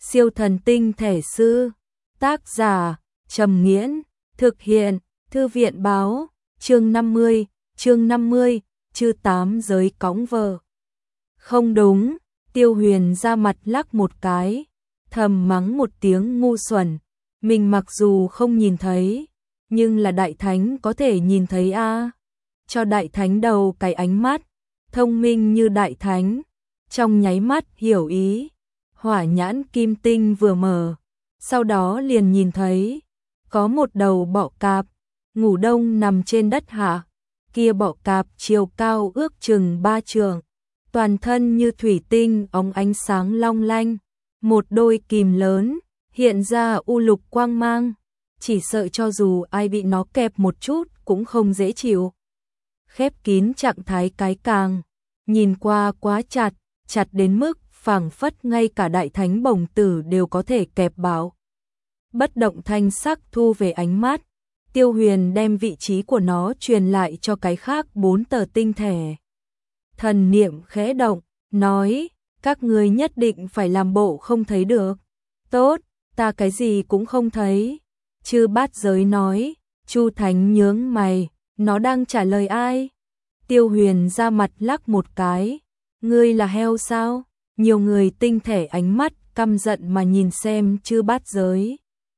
Siêu thần tinh thể sư. Tác giả Trầm Nghiễn. Thực hiện Thư viện Báo. Chương 50, chư tám giới cõng vợ. Không đúng, Tiêu Huyền ra mặt lắc một cái, thầm mắng một tiếng ngu xuẩn. Mình mặc dù không nhìn thấy, nhưng là đại thánh có thể nhìn thấy a. Cho đại thánh đầu cái ánh mắt, thông minh như đại thánh, trong nháy mắt hiểu ý. Hỏa nhãn kim tinh vừa mở, sau đó liền nhìn thấy có một đầu bọ cạp ngủ đông nằm trên đất hạ. Kia bọ cạp chiều cao ước chừng 3 trượng, toàn thân như thủy tinh óng ánh sáng long lanh, một đôi kìm lớn hiện ra u lục quang mang, chỉ sợ cho dù ai bị nó kẹp một chút cũng không dễ chịu. Khép kín trạng thái cái càng, nhìn qua quá chặt, chặt đến mức phảng phất ngay cả đại thánh bổng tử đều có thể kẹp bảo. Bất động thanh sắc thu về ánh mắt, Tiêu Huyền đem vị trí của nó truyền lại cho cái khác 4 tờ tinh thể. Thần niệm khẽ động, nói, các ngươi nhất định phải làm bộ không thấy được. Tốt, ta cái gì cũng không thấy. Chư bát giới nói. Chu Thánh nhướng mày, nó đang trả lời ai? Tiêu Huyền ra mặt lắc một cái, ngươi là heo sao? Nhiều người tinh thể ánh mắt căm giận mà nhìn xem chư bát giới.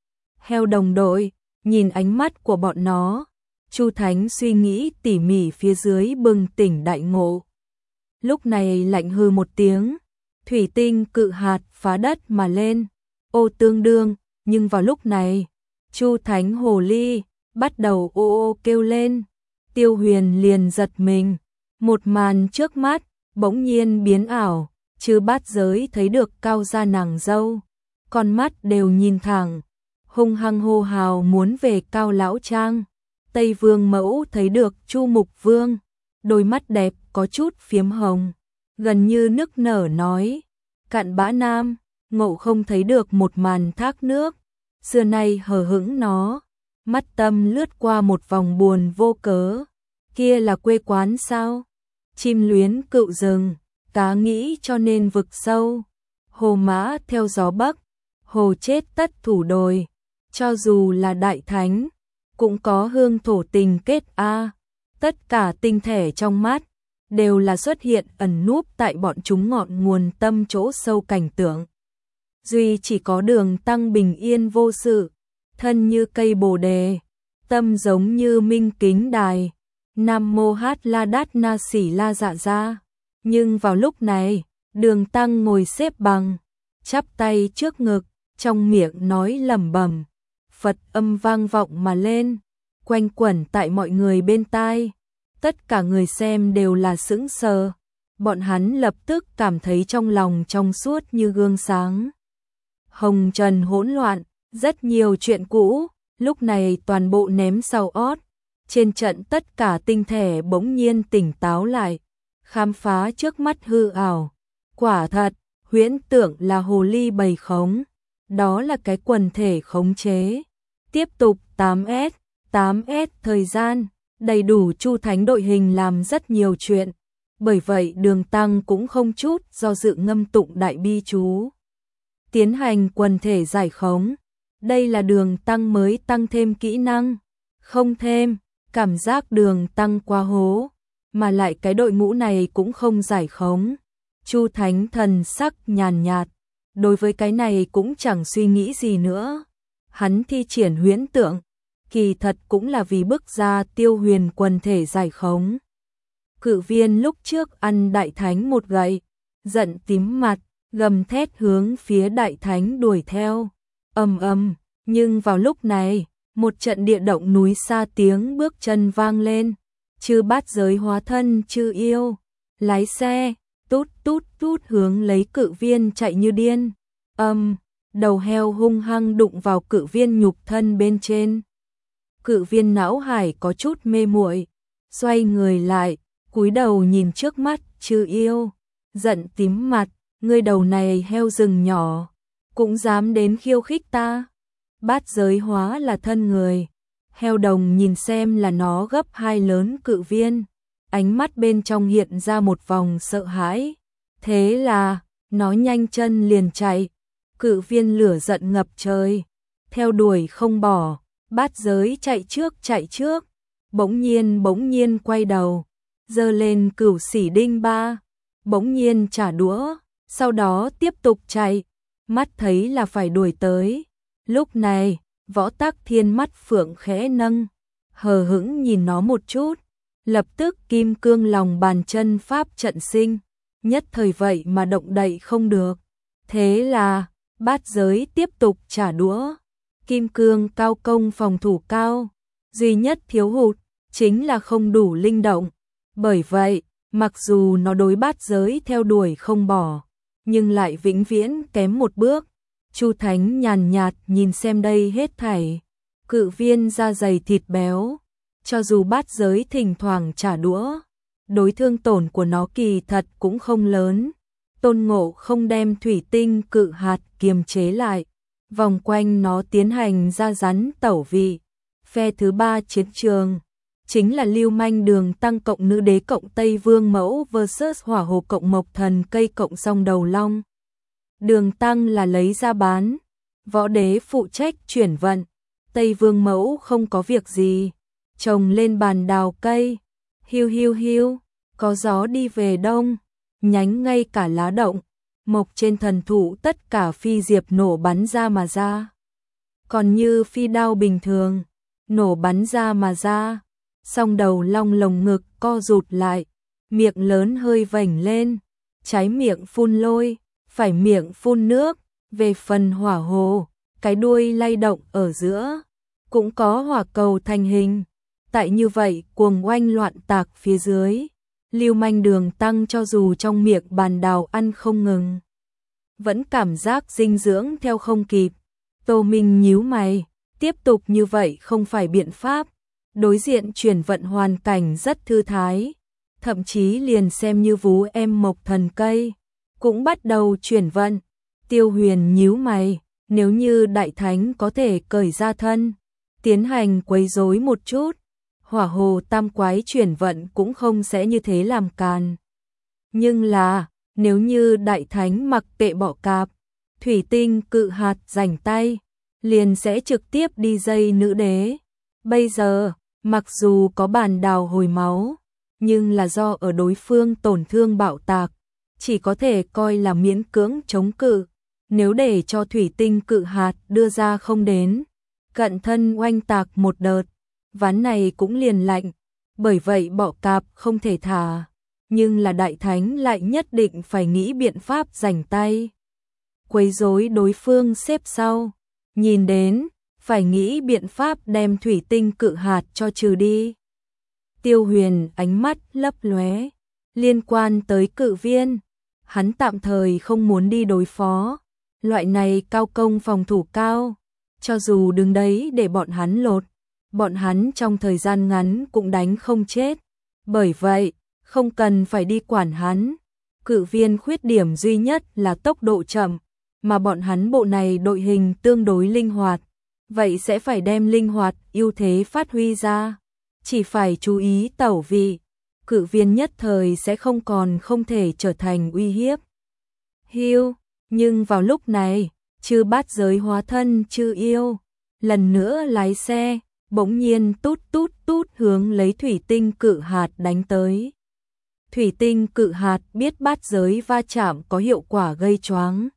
Heo đồng đội, nhìn ánh mắt của bọn nó, Chu Thánh suy nghĩ tỉ mỉ phía dưới bừng tỉnh đại ngộ. Lúc này lạnh hừ một tiếng, thủy tinh cự hạt phá đất mà lên, ô tương đương, nhưng vào lúc này, Chu Thánh hồ ly bắt đầu ô ô kêu lên. Tiêu Huyền liền giật mình, một màn trước mắt bỗng nhiên biến ảo, chư bát giới thấy được cao gia nàng dâu, con mắt đều nhìn thẳng, hung hăng hô hào muốn về Cao lão trang. Tây Vương mẫu thấy được Chu Mục Vương, đôi mắt đẹp có chút phiếm hồng, gần như nức nở nói, cặn bã nam, ngộ không thấy được một màn thác nước, xưa nay hờ hững nó, mắt tâm lướt qua một vòng buồn vô cớ, kia là quê quán sao? Chim luyến cựu rừng, cá nghĩ cho nên vực sâu, hồ mã theo gió bắc, hồ chết tất thủ đồi, cho dù là đại thánh, cũng có hương thổ tình kết a. Tất cả tinh thể trong mắt đều là xuất hiện ẩn núp tại bọn chúng ngọn nguồn tâm chỗ sâu cảnh tượng. Duy chỉ có Đường Tăng bình yên vô sự, thân như cây bồ đề, tâm giống như minh kính đài, Nam mô Hát La Đát Na Xỉ La Dạ Gia. Nhưng vào lúc này, Đường Tăng ngồi xếp bằng, chắp tay trước ngực, trong miệng nói lẩm bẩm, Phật âm vang vọng mà lên, quanh quẩn tại mọi người bên tai. Tất cả người xem đều là sững sờ, bọn hắn lập tức cảm thấy trong lòng trong suốt như gương sáng. Hồng trần hỗn loạn, rất nhiều chuyện cũ, lúc này toàn bộ ném sau ót. Trên trận tất cả tinh thể bỗng nhiên tỉnh táo lại, khám phá trước mắt hư ảo. Quả thật, huyễn tưởng là hồ ly bầy khống, đó là cái quần thể khống chế. Tiếp tục 8S thời gian, đầy đủ Chu Thánh đội hình làm rất nhiều chuyện. Bởi vậy Đường Tăng cũng không chút do dự ngâm tụng đại bi chú, tiến hành quần thể giải khống. Đây là Đường Tăng mới tăng thêm kỹ năng, không thêm, cảm giác Đường Tăng quá hố, mà lại cái đội ngũ này cũng không giải khống. Chu Thánh thần sắc nhàn nhạt, đối với cái này cũng chẳng suy nghĩ gì nữa. Hắn thi triển huyễn tượng, kỳ thật cũng là vì bức ra Tiêu Huyền quần thể giải khống. Cự viên lúc trước ăn đại thánh một gậy, giận tím mặt, gầm thét hướng phía đại thánh đuổi theo. Nhưng vào lúc này, một trận địa động núi xa tiếng bước chân vang lên, chư bát giới hóa thân chư yêu, lái xe, tút tút tút hướng lấy cự viên chạy như điên. Đầu heo hung hăng đụng vào cự viên nhục thân bên trên. Cự viên não hải có chút mê muội, xoay người lại, cúi đầu nhìn trước mắt chư yêu, giận tím mặt, ngươi đầu này heo rừng nhỏ, cũng dám đến khiêu khích ta. Bát giới hóa là thân người, heo đồng nhìn xem là nó gấp 2 lớn cự viên, ánh mắt bên trong hiện ra một vòng sợ hãi. Thế là, nó nhanh chân liền chạy, Cự viên lửa giận ngập trời, theo đuổi không bỏ, bát giới chạy trước, bỗng nhiên quay đầu, giơ lên cửu xỉ đinh ba, bỗng nhiên trả đũa, sau đó tiếp tục chạy, mắt thấy là phải đuổi tới. Lúc này, Võ Tắc Thiên mắt phượng khẽ nâng, hờ hững nhìn nó một chút, lập tức kim cương lòng bàn chân pháp trận sinh, nhất thời vậy mà động đậy không được. Thế là, bát giới tiếp tục trả đũa, kim cương cao công phòng thủ cao, duy nhất thiếu hụt, chính là không đủ linh động. Bởi vậy, mặc dù nó đối bát giới theo đuổi không bỏ, nhưng lại vĩnh viễn kém một bước. Chu Thánh nhàn nhạt nhìn xem đây hết thảy, cự viên da dày thịt béo, cho dù bát giới thỉnh thoảng trả đũa, đối thương tổn của nó kỳ thật cũng không lớn. Tôn Ngộ không đem thủy tinh cự hạt kiềm chế lại, vòng quanh nó tiến hành ra rắn tẩu vị. Phe thứ 3 chiến trường chính là Lưu Manh Đường Tăng cộng Nữ Đế cộng Tây Vương Mẫu vs Hỏa Hồ cộng Mộc Thần Cây cộng Song Đầu Long. Đường Tăng là lấy ra bán, Võ Đế phụ trách chuyển vận, Tây Vương Mẫu không có việc gì, trồng lên bàn đào cây, hiu hiu hiu, có gió đi về đông, nhánh ngay cả lá động, mộc trên thần thụ tất cả phi diệp nổ bắn ra mà ra. Còn như phi đao bình thường, nổ bắn ra mà ra, song đầu long lồng ngực co rụt lại, miệng lớn hơi vểnh lên, trái miệng phun lôi, phải miệng phun nước. Về phần hỏa hồ, cái đuôi lay động ở giữa, cũng có hỏa cầu thành hình. Tại như vậy cuồng oanh loạn tạc phía dưới, Lưu Manh Đường Tăng cho dù trong miệng bàn đào ăn không ngừng, vẫn cảm giác dinh dưỡng theo không kịp. Tô Minh nhíu mày, tiếp tục như vậy không phải biện pháp. Đối diện chuyển vận hoàn cảnh rất thư thái, thậm chí liền xem như vú em Mộc Thần Cây cũng bắt đầu chuyển vận. Tiêu Huyền nhíu mày, nếu như Đại Thánh có thể cởi ra thân, tiến hành quấy rối một chút, Hỏa Hồ Tam Quái chuyển vận cũng không sẽ như thế làm càn. Nhưng là, nếu như Đại Thánh mặc kệ bỏ cạp, thủy tinh cự hạt rảnh tay, liền sẽ trực tiếp đi dây Nữ Đế. Bây giờ, mặc dù có bàn đào hồi máu, nhưng là do ở đối phương tổn thương bạo tạc, chỉ có thể coi là miễn cưỡng chống cự. Nếu để cho thủy tinh cự hạt đưa ra không đến, cận thân oanh tạc một đợt, ván này cũng liền lạnh. Bởi vậy bỏ cạp không thể thả, nhưng là Đại Thánh lại nhất định phải nghĩ biện pháp rảnh tay, quấy rối đối phương xếp sau. Nhìn đến, phải nghĩ biện pháp đem thủy tinh cự hạt cho trừ đi. Tiêu Huyền ánh mắt lấp lóe, liên quan tới cự viên, hắn tạm thời không muốn đi đối phó. Loại này cao công phòng thủ cao, cho dù đứng đấy để bọn hắn lột, bọn hắn trong thời gian ngắn cũng đánh không chết. Bởi vậy, không cần phải đi quản hắn. Cự viên khuyết điểm duy nhất là tốc độ chậm, mà bọn hắn bộ này đội hình tương đối linh hoạt, vậy sẽ phải đem linh hoạt ưu thế phát huy ra. Chỉ phải chú ý tẩu vị, cự viên nhất thời sẽ không còn không thể trở thành uy hiếp. Hiu, nhưng vào lúc này, Chư Bát Giới hóa thân Chư Yêu, lần nữa lái xe, bỗng nhiên tút tút tút hướng lấy thủy tinh cự hạt đánh tới. Thủy tinh cự hạt biết bát giới va chạm có hiệu quả gây choáng.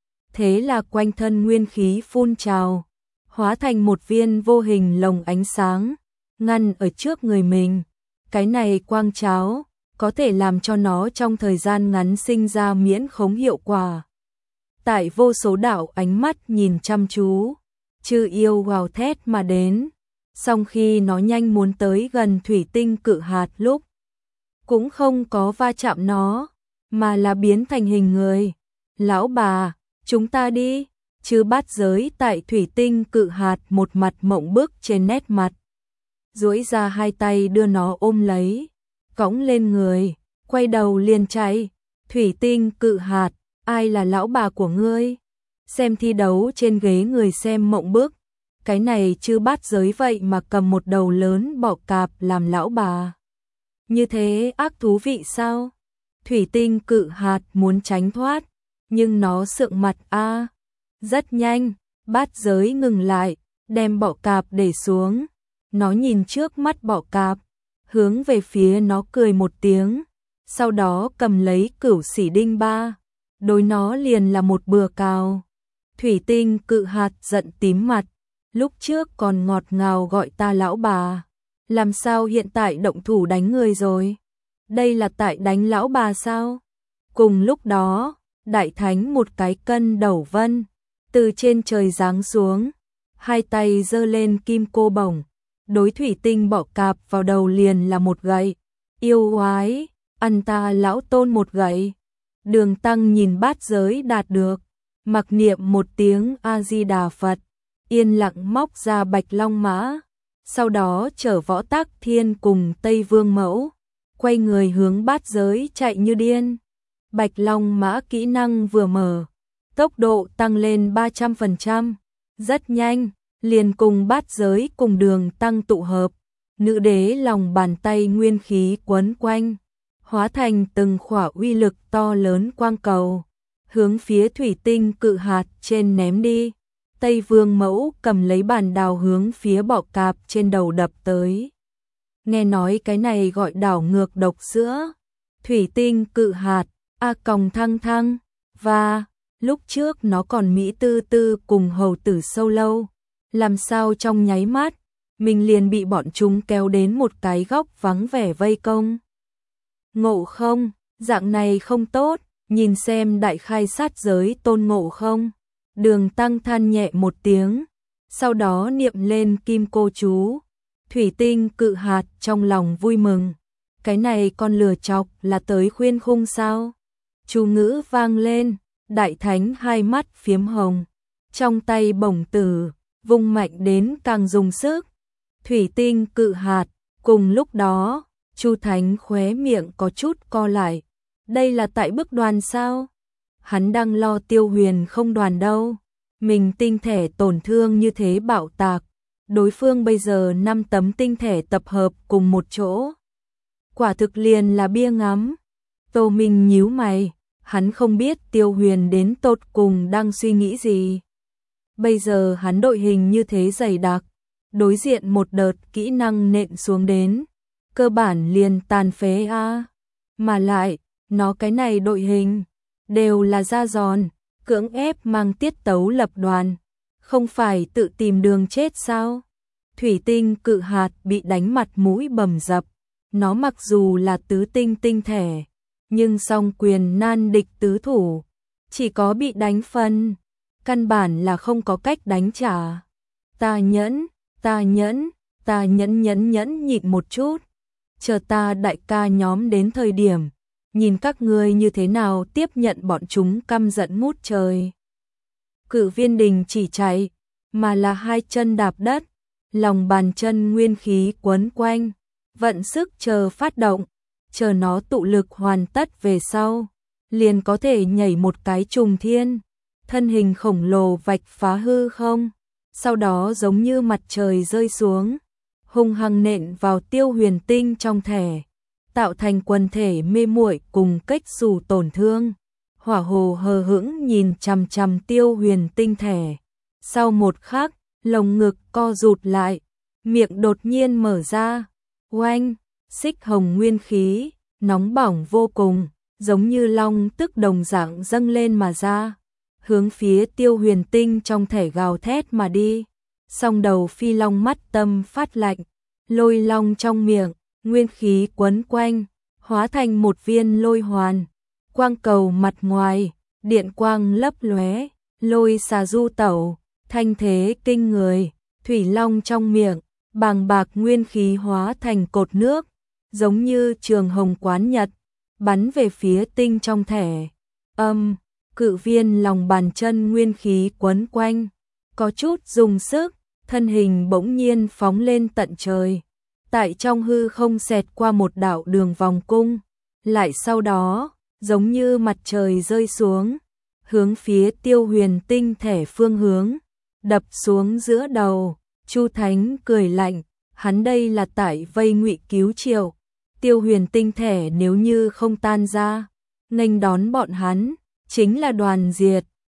Thế là quanh thân nguyên khí phun trào, hóa thành một viên vô hình lồng ánh sáng, ngăn ở trước người mình. Cái này quang cháo, có thể làm cho nó trong thời gian ngắn sinh ra miễn khống hiệu quả. Tại vô số đạo ánh mắt nhìn chăm chú, Chư Yêu gào thét mà đến. Song khi nó nhanh muốn tới gần thủy tinh cự hạt lúc, cũng không có va chạm nó, mà là biến thành hình người. Lão bà, chúng ta đi. Chư Bát Giới tại thủy tinh cự hạt một mặt mộng bức trên nét mặt, duỗi ra hai tay đưa nó ôm lấy, cõng lên người, quay đầu liền chạy. Thủy tinh cự hạt, ai là lão bà của ngươi? Xem thi đấu trên ghế người xem mộng bức, cái này Chư Bát Giới vậy mà cầm một đầu lớn bọ cạp làm lão bà. Như thế ác thú vị sao? Thủy tinh cự hạt muốn tránh thoát, nhưng nó sượng mặt a. Rất nhanh, bát giới ngừng lại, đem bọ cạp để xuống. Nó nhìn trước mắt bọ cạp, hướng về phía nó cười một tiếng, sau đó cầm lấy Cửu Sỉ Đinh Ba, đối nó liền là một bừa cào. Thủy Tinh Cự Hạt giận tím mặt, lúc trước còn ngọt ngào gọi ta lão bà, làm sao hiện tại động thủ đánh người rồi? Đây là tại đánh lão bà sao? Cùng lúc đó, Đại Thánh một cái cân đầu vân từ trên trời giáng xuống, hai tay giơ lên kim cô bổng, đối Thủy Tinh bọ cạp vào đầu liền là một gậy. Yêu oái, ăn ta lão tôn một gậy. Đường Tăng nhìn bát giới đạt được, mặc niệm một tiếng A Di Đà Phật, yên lặng móc ra Bạch Long Mã, sau đó chở Võ Tắc Thiên cùng Tây Vương Mẫu, quay người hướng bát giới chạy như điên. Bạch Long Mã kỹ năng vừa mở, tốc độ tăng lên 300%, rất nhanh, liền cùng bát giới cùng Đường Tăng tụ hợp, nữ đế lòng bàn tay nguyên khí quấn quanh, hóa thành từng khỏa uy lực to lớn quang cầu, hướng phía Thủy Tinh Cự Hạt trên ném đi. Tây Vương Mẫu cầm lấy bàn đào hướng phía bọ cạp trên đầu đập tới. Nghe nói cái này gọi đảo ngược độc sữa. Thủy Tinh Cự Hạt, a còng thăng thăng, và lúc trước nó còn Mỹ tư tư cùng hầu tử sâu lâu, làm sao trong nháy mắt, mình liền bị bọn chúng kéo đến một cái góc vắng vẻ vây công. Ngộ không, dạng này không tốt, nhìn xem đại khai sát giới Tôn Ngộ Không. Đường Tăng than nhẹ một tiếng, sau đó niệm lên kim cô chú. Thủy Tinh Cự Hạt trong lòng vui mừng, cái này con lừa chọc là tới khuyên khung sao? Chú ngữ vang lên, Đại Thánh hai mắt phiếm hồng, trong tay bổng tử, vung mạnh đến càng dùng sức. Thủy Tinh Cự Hạt, cùng lúc đó, Chu Thánh khóe miệng có chút co lại. Đây là tại bức đoàn sao? Hắn đang lo Tiêu Huyền không đoàn đâu. Mình tinh thể tổn thương như thế bạo tạc. Đối phương bây giờ 5 tấm tinh thể tập hợp cùng một chỗ. Quả thực liền là bia ngắm. Tô Minh nhíu mày. Hắn không biết Tiêu Huyền đến tột cùng đang suy nghĩ gì. Bây giờ hắn đội hình như thế dày đặc. Đối diện một đợt kỹ năng nện xuống đến. Cơ bản liền tàn phế a. Mà lại, nó cái này đội hình đều là da giòn, cưỡng ép mang tiết tấu lập đoàn, không phải tự tìm đường chết sao? Thủy Tinh Cự Hạt bị đánh mặt mũi bầm dập, nó mặc dù là tứ tinh tinh thể, nhưng song quyền nan địch tứ thủ, chỉ có bị đánh phân, căn bản là không có cách đánh trả. Ta nhẫn nhịn một chút, chờ ta đại ca nhóm đến thời điểm, nhìn các ngươi như thế nào tiếp nhận bọn chúng căm giận ngút trời. Cử Viên Đình chỉ chạy, mà là hai chân đạp đất, lòng bàn chân nguyên khí quấn quanh, vận sức chờ phát động, chờ nó tụ lực hoàn tất về sau, liền có thể nhảy một cái trùng thiên, thân hình khổng lồ vạch phá hư không, sau đó giống như mặt trời rơi xuống, hung hăng nện vào Tiêu Huyền Tinh trong thể, tạo thành quần thể mê muội cùng cách xù tổn thương. Hỏa Hồ hờ hững nhìn chằm chằm Tiêu Huyền Tinh thể. Sau một khắc, lồng ngực co rụt lại, miệng đột nhiên mở ra. Oanh, xích hồng nguyên khí, nóng bỏng vô cùng, giống như long tức đồng dạng dâng lên mà ra, hướng phía Tiêu Huyền Tinh trong thể gào thét mà đi. Song đầu phi long mắt tâm phát lạnh, lôi long trong miệng, nguyên khí quấn quanh, hóa thành một viên lôi hoàn, quang cầu mặt ngoài, điện quang lấp lóe, lôi xà du tẩu, thanh thế kinh người, thủy long trong miệng, bàng bạc nguyên khí hóa thành cột nước, giống như trường hồng quán nhật, bắn về phía tinh trong thể. Cự viên lòng bàn chân nguyên khí quấn quanh, có chút dùng sức, thân hình bỗng nhiên phóng lên tận trời. Tại trong hư không xẹt qua một đạo đường vòng cung, lại sau đó, giống như mặt trời rơi xuống, hướng phía Tiêu Huyền Tinh thể phương hướng, đập xuống giữa đầu. Chu Thánh cười lạnh, hắn đây là tại vây ngụy cứu Triệu. Tiêu Huyền Tinh thể nếu như không tan ra, nghênh đón bọn hắn, chính là đoàn diệt.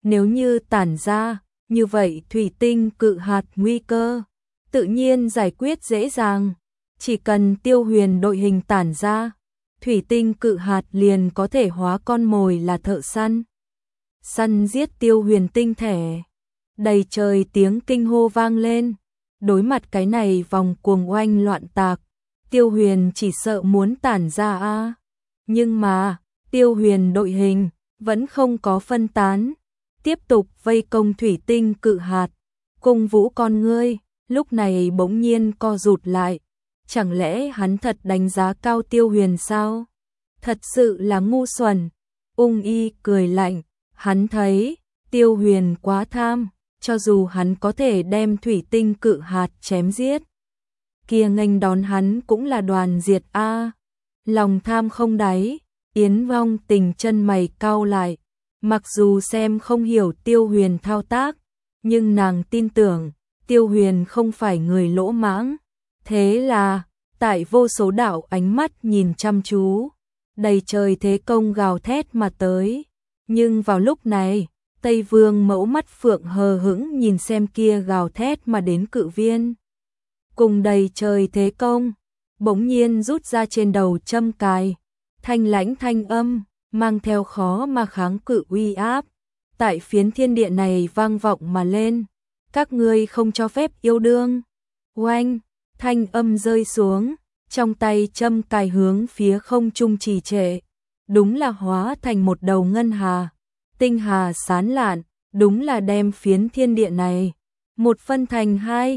Nếu như tản ra, như vậy thủy tinh cự hạt nguy cơ tự nhiên giải quyết dễ dàng. Chỉ cần Tiêu Huyền đội hình tản ra, thủy tinh cự hạt liền có thể hóa con mồi là thợ săn. Săn giết Tiêu Huyền tinh thể. Đầy trời tiếng kinh hô vang lên. Đối mặt cái này vòng cuồng oanh loạn tạc, Tiêu Huyền chỉ sợ muốn tản ra a. Nhưng mà, Tiêu Huyền đội hình vẫn không có phân tán, tiếp tục vây công thủy tinh cự hạt. Cung Vũ con ngươi lúc này bỗng nhiên co rụt lại. Chẳng lẽ hắn thật đánh giá cao Tiêu Huyền sao? Thật sự là ngu xuẩn. Ung Y cười lạnh, hắn thấy Tiêu Huyền quá tham, cho dù hắn có thể đem thủy tinh cự hạt chém giết, kia nghênh đón hắn cũng là đoàn diệt a. Lòng tham không đáy, Yến Vong Tình chân mày cau lại, mặc dù xem không hiểu Tiêu Huyền thao tác, nhưng nàng tin tưởng Tiêu Huyền không phải người lỗ mãng. Thế là, tại vô số đạo ánh mắt nhìn chăm chú, đầy trời thế công gào thét mà tới. Nhưng vào lúc này, Tây Vương Mẫu mắt phượng hờ hững nhìn xem kia gào thét mà đến cự viên. Cùng đầy trời thế công, bỗng nhiên rút ra trên đầu châm cài, thanh lãnh thanh âm, mang theo khó mà kháng cự uy áp. Tại phiến thiên địa này vang vọng mà lên, các ngươi không cho phép yêu đương. Oanh, thanh âm rơi xuống, trong tay châm cài hướng phía không trung trì trệ, đúng là hóa thành một đầu ngân hà. Tinh hà sán lạn, đúng là đem phiến thiên địa này một phân thành hai.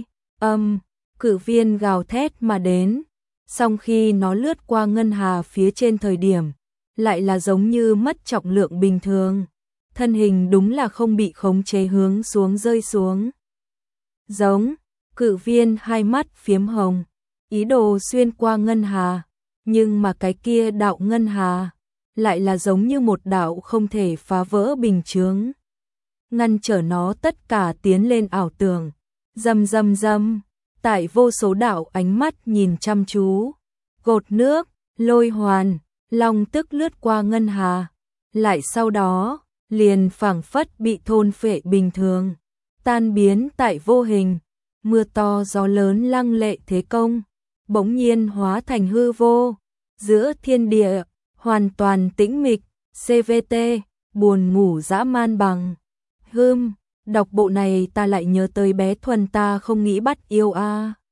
Cự viên gào thét mà đến, song khi nó lướt qua ngân hà phía trên thời điểm, lại là giống như mất trọng lượng bình thường. Thân hình đúng là không bị khống chế hướng xuống rơi xuống. Giống, cự viên hai mắt phiếm hồng, ý đồ xuyên qua ngân hà, nhưng mà cái kia đạo ngân hà lại là giống như một đạo không thể phá vỡ bình chướng, ngăn trở nó tất cả tiến lên ảo tưởng. Rầm rầm rầm, tại vô số đạo ánh mắt nhìn chăm chú, gột nước, lôi hoàn, long tức lướt qua ngân hà, lại sau đó liền phảng phất bị thôn phệ bình thường, tan biến tại vô hình. Mưa to gió lớn lăng lệ thế công, bỗng nhiên hóa thành hư vô. Giữa thiên địa hoàn toàn tĩnh mịch. CVT, buồn ngủ dã man bằng. Đọc bộ này ta lại nhớ tới bé Thuần ta không nghĩ bắt yêu a.